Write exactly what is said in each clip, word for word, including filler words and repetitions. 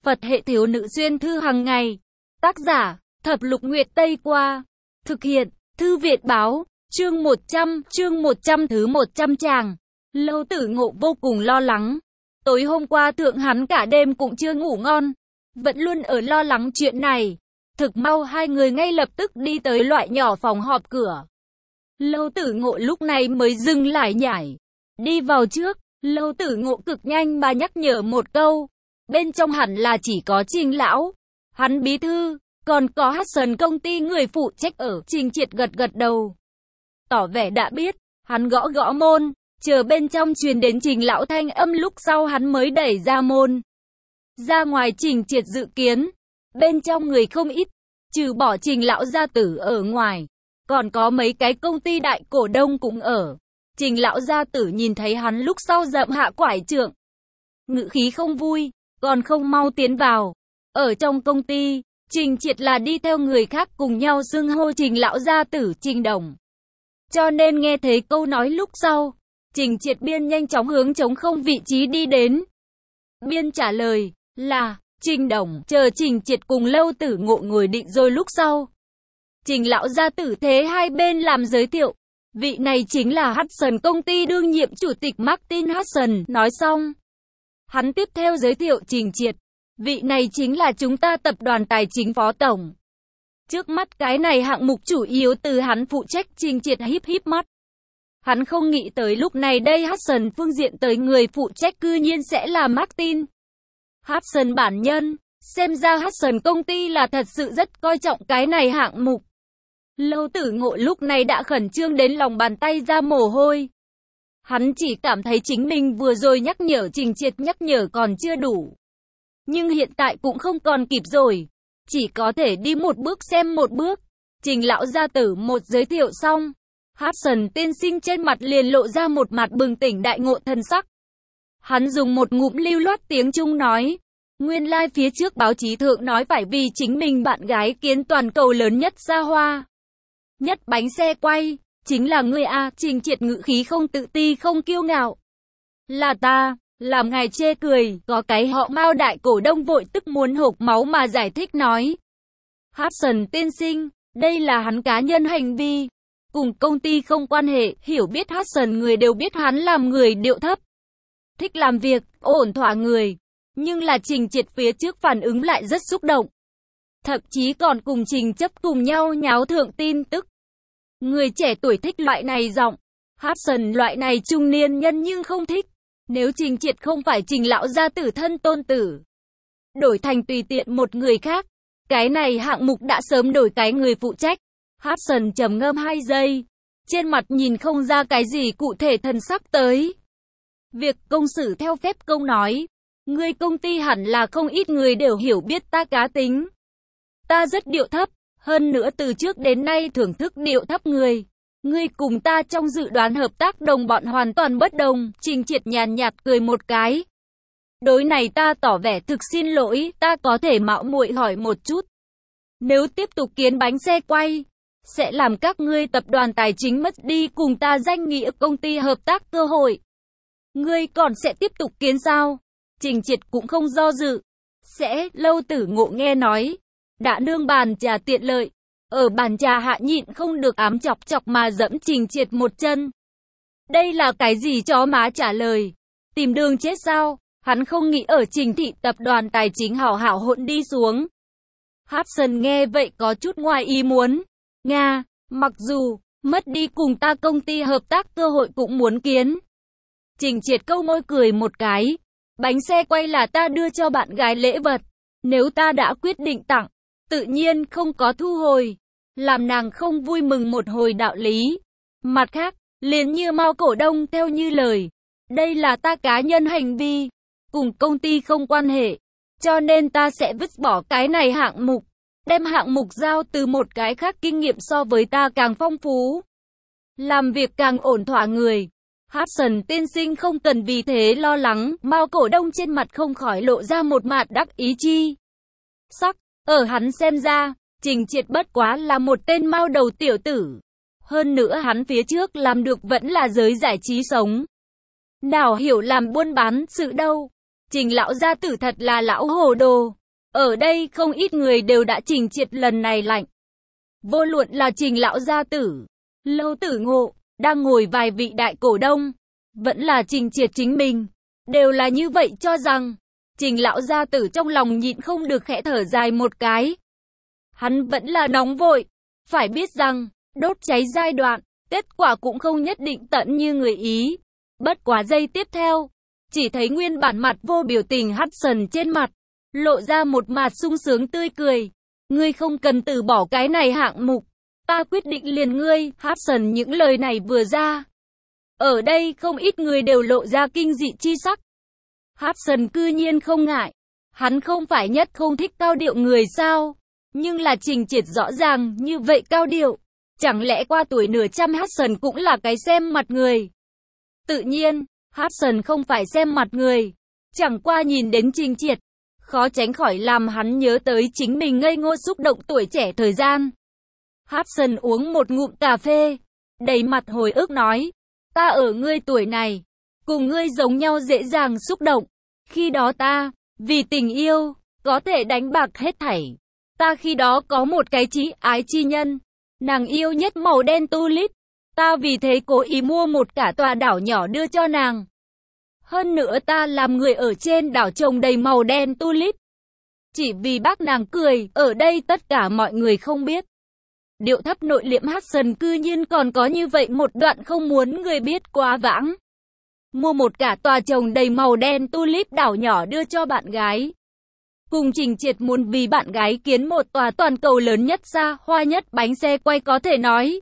Phật hệ thiếu nữ xuyên thư hàng ngày. Tác giả, Thập Lục Nguyệt Tây Qua. Thực hiện, Thư Viện Báo. Chương một trăm, chương một trăm thứ một trăm tràng. Lâu Tử Ngộ vô cùng lo lắng. Tối hôm qua thượng hắn cả đêm cũng chưa ngủ ngon. Vẫn luôn ở lo lắng chuyện này. Thực mau hai người ngay lập tức đi tới loại nhỏ phòng họp cửa. Lâu Tử Ngộ lúc này mới dừng lại nhảy. Đi vào trước, Lâu Tử Ngộ cực nhanh mà nhắc nhở một câu. Bên trong hẳn là chỉ có Trình lão, hắn bí thư, còn có Hudson công ty người phụ trách ở. Trình Triệt gật gật đầu, tỏ vẻ đã biết. Hắn gõ gõ môn, chờ bên trong truyền đến Trình lão thanh âm, lúc sau hắn mới đẩy ra môn. Ra ngoài Trình Triệt dự kiến, bên trong người không ít, trừ bỏ Trình lão gia tử ở ngoài, còn có mấy cái công ty đại cổ đông cũng ở. Trình lão gia tử nhìn thấy hắn lúc sau dậm hạ quải trượng, ngữ khí không vui, còn không mau tiến vào. Ở trong công ty, Trình Triệt là đi theo người khác cùng nhau xưng hô Trình lão gia tử Trình Đồng. Cho nên nghe thấy câu nói lúc sau, Trình Triệt biên nhanh chóng hướng trống không vị trí đi đến. Biên trả lời là Trình Đồng. Chờ Trình Triệt cùng Lâu Tử Ngộ ngồi định rồi lúc sau, Trình lão gia tử thế hai bên làm giới thiệu. Vị này chính là Hudson công ty đương nhiệm chủ tịch Martin Hudson. Nói xong, hắn tiếp theo giới thiệu Trình Triệt. Vị này chính là chúng ta tập đoàn tài chính phó tổng. Trước mắt cái này hạng mục chủ yếu từ hắn phụ trách. Trình Triệt híp híp mắt. Hắn không nghĩ tới lúc này đây Hudson phương diện tới người phụ trách cư nhiên sẽ là Martin Hudson bản nhân. Xem ra Hudson công ty là thật sự rất coi trọng cái này hạng mục. Lâu Tử Ngộ lúc này đã khẩn trương đến lòng bàn tay ra mồ hôi. Hắn chỉ cảm thấy chính mình vừa rồi nhắc nhở Trình Triệt nhắc nhở còn chưa đủ. Nhưng hiện tại cũng không còn kịp rồi. Chỉ có thể đi một bước xem một bước. Trình lão gia tử một giới thiệu xong, Hudson tiên sinh trên mặt liền lộ ra một mặt bừng tỉnh đại ngộ thần sắc. Hắn dùng một ngụm lưu loát tiếng Trung nói. Nguyên lai like phía trước báo chí thượng nói phải vì chính mình bạn gái kiến toàn cầu lớn nhất xa hoa nhất bánh xe quay, chính là ngươi a. Trình Triệt ngữ khí không tự ti không kiêu ngạo. Là ta, làm ngài chê cười. Có cái họ Mao đại cổ đông vội tức muốn hộc máu mà giải thích nói. Hudson tiên sinh, đây là hắn cá nhân hành vi, cùng công ty không quan hệ. Hiểu biết Hudson người đều biết hắn làm người điệu thấp, thích làm việc, ổn thỏa người. Nhưng là Trình Triệt phía trước phản ứng lại rất xúc động. Thậm chí còn cùng Trình chấp cùng nhau nháo thượng tin tức. Người trẻ tuổi thích loại này giọng. Hudson loại này trung niên nhân nhưng không thích. Nếu Trình Triệt không phải Trình lão gia tử thân tôn tử, đổi thành tùy tiện một người khác, cái này hạng mục đã sớm đổi cái người phụ trách. Hudson trầm ngâm hai giây, trên mặt nhìn không ra cái gì cụ thể thần sắc tới. Việc công xử theo phép công nói. Ngươi công ty hẳn là không ít người đều hiểu biết ta cá tính. Ta rất điệu thấp, hơn nữa từ trước đến nay thưởng thức điệu thấp người. Ngươi cùng ta trong dự đoán hợp tác đồng bọn hoàn toàn bất đồng. Trình Triệt nhàn nhạt cười một cái. Đối này ta tỏ vẻ thực xin lỗi. Ta có thể mạo muội hỏi một chút. Nếu tiếp tục kiến bánh xe quay, sẽ làm các ngươi tập đoàn tài chính mất đi cùng ta danh nghĩa công ty hợp tác cơ hội. Ngươi còn sẽ tiếp tục kiến sao? Trình Triệt cũng không do dự. Sẽ. Lâu Tử Ngộ nghe nói đã nương bàn trà tiện lợi, ở bàn trà hạ nhịn không được ám chọc chọc mà dẫm Trình Triệt một chân. Đây là cái gì chó má trả lời? Tìm đường chết sao? Hắn không nghĩ ở Trình thị tập đoàn tài chính hảo hảo hỗn đi xuống. Hudson nghe vậy có chút ngoài ý muốn. Nga, mặc dù mất đi cùng ta công ty hợp tác cơ hội cũng muốn kiến. Trình Triệt câu môi cười một cái. Bánh xe quay là ta đưa cho bạn gái lễ vật. Nếu ta đã quyết định tặng, tự nhiên không có thu hồi. Làm nàng không vui mừng một hồi đạo lý. Mặt khác, liền như Mao cổ đông theo như lời. Đây là ta cá nhân hành vi, cùng công ty không quan hệ. Cho nên ta sẽ vứt bỏ cái này hạng mục. Đem hạng mục giao từ một cái khác kinh nghiệm so với ta càng phong phú. Làm việc càng ổn thỏa người. Hudson tiên sinh không cần vì thế lo lắng. Mao cổ đông trên mặt không khỏi lộ ra một mặt đắc ý chi sắc. Ở hắn xem ra, Trình Triệt bất quá là một tên mao đầu tiểu tử. Hơn nữa hắn phía trước làm được vẫn là giới giải trí sống. Nào hiểu làm buôn bán sự đâu. Trình lão gia tử thật là lão hồ đồ. Ở đây không ít người đều đã Trình Triệt lần này lạnh. Vô luận là Trình lão gia tử, Lâu Tử Ngộ, đang ngồi vài vị đại cổ đông, vẫn là Trình Triệt chính mình, đều là như vậy cho rằng. Trình lão gia tử trong lòng nhịn không được khẽ thở dài một cái. Hắn vẫn là nóng vội, phải biết rằng, đốt cháy giai đoạn, kết quả cũng không nhất định tận như người ý. Bất quá giây tiếp theo, chỉ thấy nguyên bản mặt vô biểu tình Hudson trên mặt, lộ ra một mặt sung sướng tươi cười. Ngươi không cần từ bỏ cái này hạng mục, ta quyết định liền ngươi. Hudson những lời này vừa ra, ở đây không ít người đều lộ ra kinh dị chi sắc. Hudson cư nhiên không ngại, hắn không phải nhất không thích cao điệu người sao, nhưng là Trình Triệt rõ ràng như vậy cao điệu, chẳng lẽ qua tuổi nửa trăm Hudson cũng là cái xem mặt người. Tự nhiên, Hudson không phải xem mặt người, chẳng qua nhìn đến Trình Triệt, khó tránh khỏi làm hắn nhớ tới chính mình ngây ngô xúc động tuổi trẻ thời gian. Hudson uống một ngụm cà phê, đầy mặt hồi ức nói, ta ở ngươi tuổi này, cùng ngươi giống nhau dễ dàng xúc động. Khi đó ta, vì tình yêu, có thể đánh bạc hết thảy. Ta khi đó có một cái chí ái chi nhân, nàng yêu nhất màu đen tulip. Ta vì thế cố ý mua một cả tòa đảo nhỏ đưa cho nàng. Hơn nữa ta làm người ở trên đảo trồng đầy màu đen tulip. Chỉ vì bác nàng cười, ở đây tất cả mọi người không biết. Điệu thấp nội liễm Hudson cư nhiên còn có như vậy một đoạn không muốn người biết quá vãng. Mua một cả tòa trồng đầy màu đen tulip đảo nhỏ đưa cho bạn gái. Cùng Trình Triệt muốn vì bạn gái kiến một tòa toàn cầu lớn nhất xa hoa nhất bánh xe quay có thể nói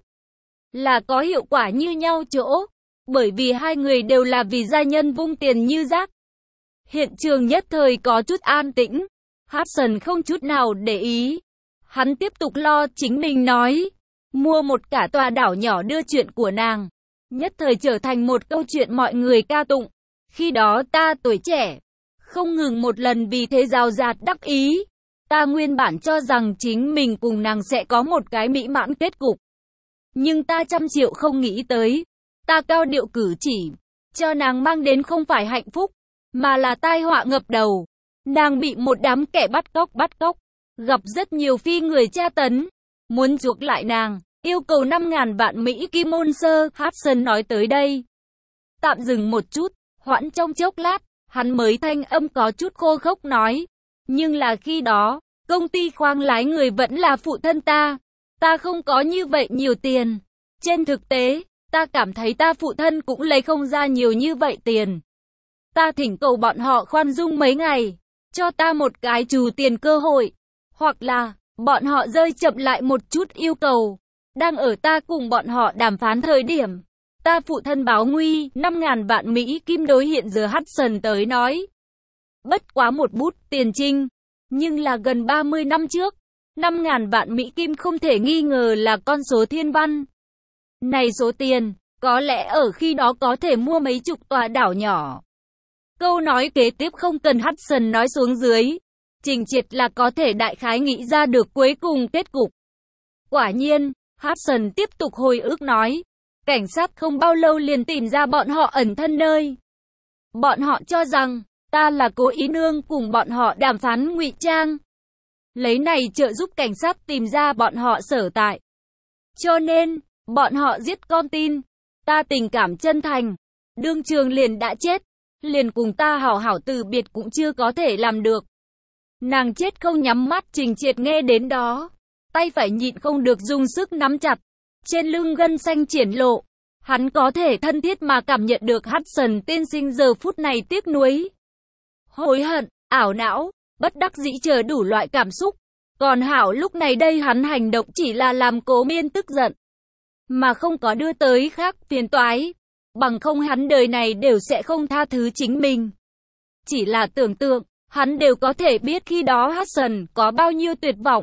là có hiệu quả như nhau chỗ. Bởi vì hai người đều là vì gia nhân vung tiền như rác. Hiện trường nhất thời có chút an tĩnh. Hudson không chút nào để ý. Hắn tiếp tục lo chính mình nói. Mua một cả tòa đảo nhỏ đưa chuyện của nàng. Nhất thời trở thành một câu chuyện mọi người ca tụng. Khi đó ta tuổi trẻ, không ngừng một lần vì thế rào rạt đắc ý. Ta nguyên bản cho rằng chính mình cùng nàng sẽ có một cái mỹ mãn kết cục. Nhưng ta trăm triệu không nghĩ tới. Ta cao điệu cử chỉ, cho nàng mang đến không phải hạnh phúc, mà là tai họa ngập đầu. Nàng bị một đám kẻ bắt cóc bắt cóc, gặp rất nhiều phi người tra tấn, muốn chuộc lại nàng, yêu cầu năm ngàn vạn Mỹ kim môn sơ. Hudson nói tới đây, tạm dừng một chút, hoãn trong chốc lát, hắn mới thanh âm có chút khô khốc nói, nhưng là khi đó, công ty khoang lái người vẫn là phụ thân ta, ta không có như vậy nhiều tiền. Trên thực tế, ta cảm thấy ta phụ thân cũng lấy không ra nhiều như vậy tiền. Ta thỉnh cầu bọn họ khoan dung mấy ngày, cho ta một cái trù tiền cơ hội, hoặc là bọn họ rơi chậm lại một chút yêu cầu. Đang ở ta cùng bọn họ đàm phán thời điểm, ta phụ thân báo nguy, năm ngàn vạn Mỹ kim đối hiện giờ Hudson tới nói. Bất quá một bút tiền trinh, nhưng là gần ba mươi năm trước, năm ngàn vạn Mỹ kim không thể nghi ngờ là con số thiên văn. Này số tiền, có lẽ ở khi đó có thể mua mấy chục tòa đảo nhỏ. Câu nói kế tiếp không cần Hudson nói xuống dưới. Trình Triệt là có thể đại khái nghĩ ra được cuối cùng kết cục. Quả nhiên, Hudson tiếp tục hồi ức nói. Cảnh sát không bao lâu liền tìm ra bọn họ ẩn thân nơi. Bọn họ cho rằng, ta là cố ý nương cùng bọn họ đàm phán ngụy trang. Lấy này trợ giúp cảnh sát tìm ra bọn họ sở tại. Cho nên, bọn họ giết con tin. Ta tình cảm chân thành. Đương trường liền đã chết. Liền cùng ta hảo hảo từ biệt cũng chưa có thể làm được. Nàng chết không nhắm mắt. Trình Triệt nghe đến đó, tay phải nhịn không được dùng sức nắm chặt. Trên lưng gân xanh triển lộ. Hắn có thể thân thiết mà cảm nhận được Hudson tiên sinh giờ phút này tiếc nuối, hối hận, ảo não, bất đắc dĩ chờ đủ loại cảm xúc. Còn hảo lúc này đây hắn hành động chỉ là làm Cố Miên tức giận, mà không có đưa tới khác phiền toái. Bằng không hắn đời này đều sẽ không tha thứ chính mình. Chỉ là tưởng tượng, hắn đều có thể biết khi đó Hudson có bao nhiêu tuyệt vọng,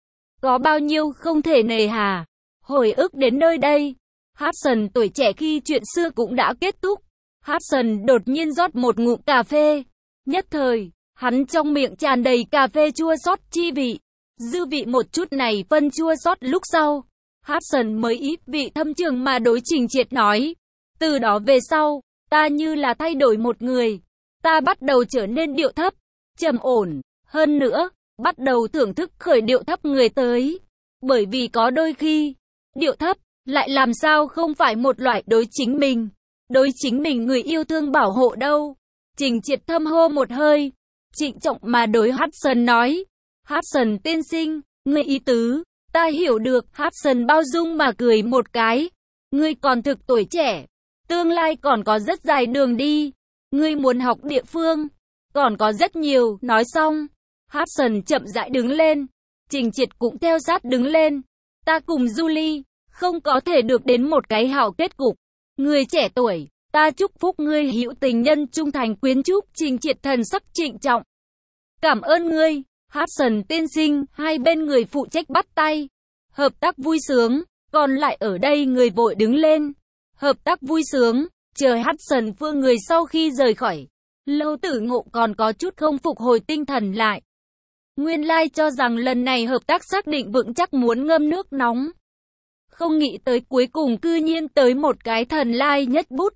có bao nhiêu không thể nề hà. Hồi ức đến nơi đây, Hudson tuổi trẻ khi chuyện xưa cũng đã kết thúc. Hudson đột nhiên rót một ngụm cà phê. Nhất thời, hắn trong miệng tràn đầy cà phê chua xót chi vị. Dư vị một chút này phân chua xót lúc sau. Hudson mới ít vị thâm trường mà đối Trình Triệt nói. Từ đó về sau, ta như là thay đổi một người. ta bắt đầu trở nên điệu thấp, trầm ổn, hơn nữa, bắt đầu thưởng thức khởi điệu thấp người tới. Bởi vì có đôi khi, điệu thấp, lại làm sao không phải một loại đối chính mình, đối chính mình người yêu thương bảo hộ đâu. Trình Triệt thâm hô một hơi, trịnh trọng mà đối Hudson nói, Hudson tiên sinh, ngươi ý tứ, ta hiểu được. Hudson bao dung mà cười một cái, ngươi còn thực tuổi trẻ, tương lai còn có rất dài đường đi, ngươi muốn học địa phương, còn có rất nhiều. Nói xong, Hudson chậm rãi đứng lên, Trình Triệt cũng theo sát đứng lên, ta cùng Julie, không có thể được đến một cái hảo kết cục. Người trẻ tuổi, ta chúc phúc ngươi hữu tình nhân trung thành quyến trúc. Trình Triệt thần sắc trịnh trọng. Cảm ơn ngươi, Hudson tiên sinh. Hai bên người phụ trách bắt tay. Hợp tác vui sướng. Còn lại ở đây người vội đứng lên. Hợp tác vui sướng. Chờ Hudson phương người sau khi rời khỏi. Lâu Tử Ngộ còn có chút không phục hồi tinh thần lại. Nguyên lai cho rằng lần này hợp tác xác định vững chắc muốn ngâm nước nóng. Không nghĩ tới cuối cùng cư nhiên tới một cái thần lai nhất bút.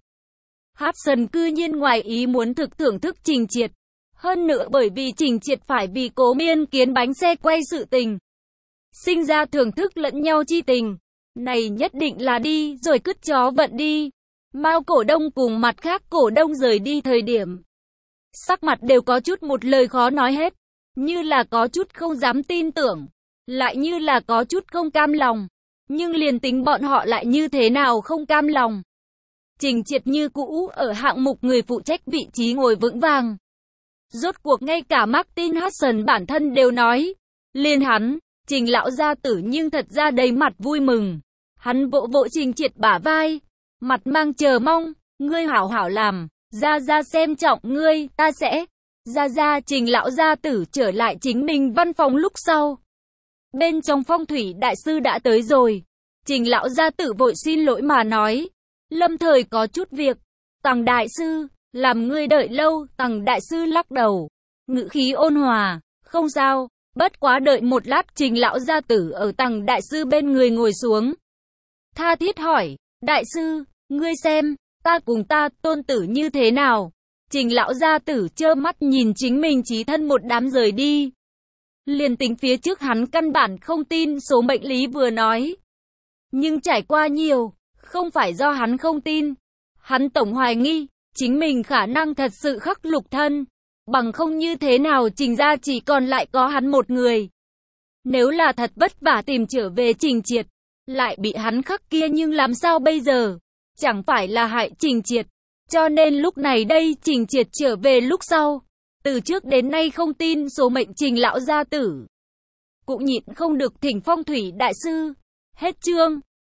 Hudson cư nhiên ngoài ý muốn thực thưởng thức Trình Triệt. Hơn nữa bởi vì Trình Triệt phải vì Cố Miên kiến bánh xe quay sự tình. Sinh ra thưởng thức lẫn nhau chi tình. Này nhất định là đi rồi cứt chó vận đi. Mao cổ đông cùng mặt khác cổ đông rời đi thời điểm. Sắc mặt đều có chút một lời khó nói hết. Như là có chút không dám tin tưởng. Lại như là có chút không cam lòng. Nhưng liền tính bọn họ lại như thế nào không cam lòng. Trình Triệt như cũ ở hạng mục người phụ trách vị trí ngồi vững vàng. Rốt cuộc ngay cả Martin Hudson bản thân đều nói. Liên hắn, Trình lão gia tử nhưng thật ra đầy mặt vui mừng. Hắn vỗ vỗ Trình Triệt bả vai. Mặt mang chờ mong, ngươi hảo hảo làm, ra ra xem trọng ngươi, ta sẽ. Ra ra. Trình lão gia tử trở lại chính mình văn phòng lúc sau. Bên trong phong thủy đại sư đã tới rồi. Trình lão gia tử vội xin lỗi mà nói. Lâm thời có chút việc. Tằng đại sư, làm ngươi đợi lâu. Tằng đại sư lắc đầu. Ngữ khí ôn hòa. Không sao, bất quá đợi một lát. Trình lão gia tử ở Tằng đại sư bên người ngồi xuống. Tha thiết hỏi. Đại sư, ngươi xem, ta cùng ta tôn tử như thế nào? Trình lão gia tử trơ mắt nhìn chính mình chí thân một đám rời đi. Liền tính phía trước hắn căn bản không tin số mệnh lý vừa nói. Nhưng trải qua nhiều, không phải do hắn không tin. Hắn tổng hoài nghi, chính mình khả năng thật sự khắc lục thân. Bằng không như thế nào Trình gia chỉ còn lại có hắn một người. Nếu là thật vất vả tìm trở về Trình Triệt, lại bị hắn khắc kia nhưng làm sao bây giờ? Chẳng phải là hại Trình Triệt. Cho nên lúc này đây Trình Triệt trở về lúc sau. Từ trước đến nay không tin số mệnh Trình lão gia tử. Cũng nhịn không được thỉnh phong thủy đại sư. Hết chương.